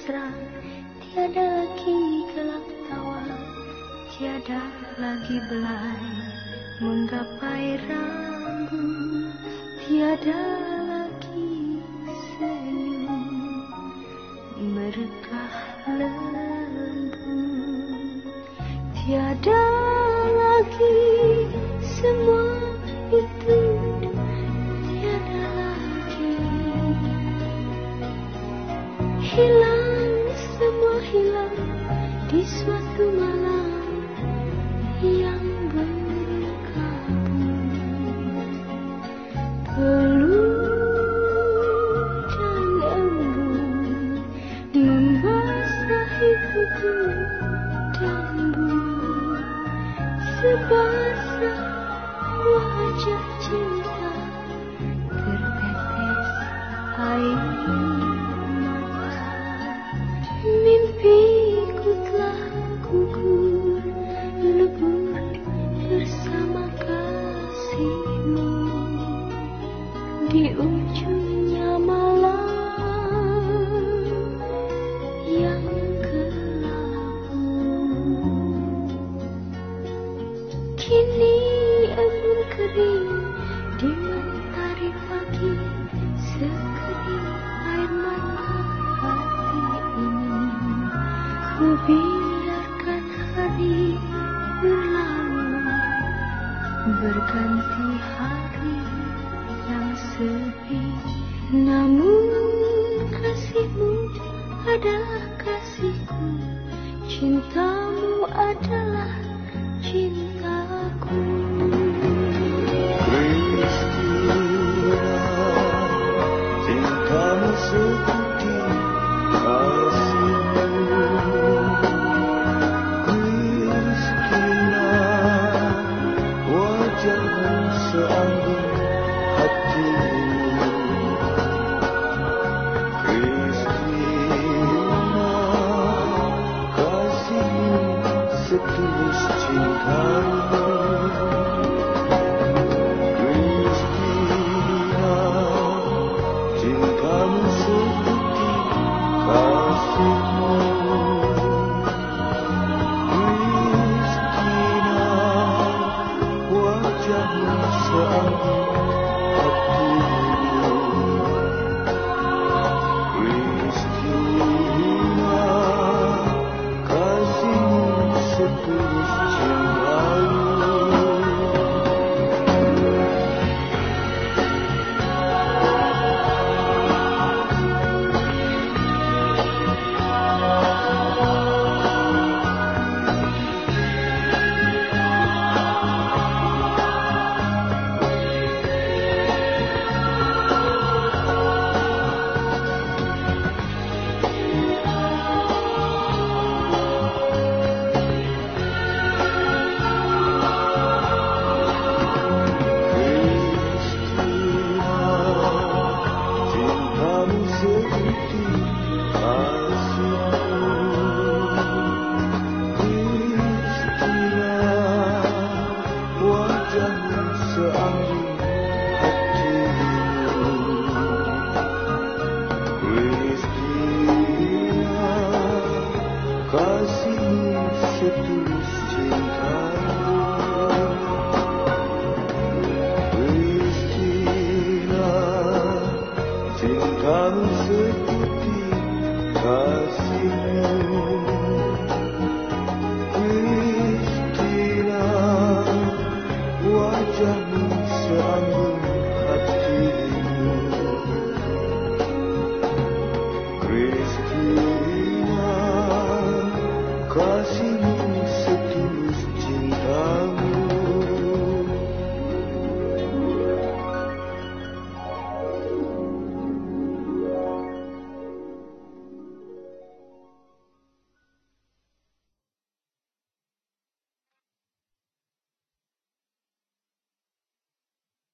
mesra, tiada lagi gelap tawa, tiada lagi belai menggapai rambut, tiada lagi senyum merekah lembut, tiada lagi semua itu, tiada lagi. Hilang, semua hilang di suatu malam yang berkabut. Peluh dan embun membasahi kuku dan bulu, sebasah wajah cinta tertetes air. Mimpiku telah gugur lebur bersama kasihmu di ujungnya malam yang kelabu. Kini embun kering di mentari pagi, sekering air mata hati ini. Ku biarkan hari berlalu, berganti hari yang sepi. Namun kasihmu adalah kasihku, cintamu adalah cintaku. Cintamu seperti kasihmu, Kristina, wajahmu seanggun hatimu. Kristina, kasihmu setulus cintamu. Kristina, cintamu seperti kasihmu. Kristina, wajahmu seanggun hatimu. Kristina, kasihmu setulus cintamu. Kasihmu setulus cintamu. Kristina, cintamu seperti kasihmu. Kristina, wajahmu seanggun hatimu. Kristina, kasihmu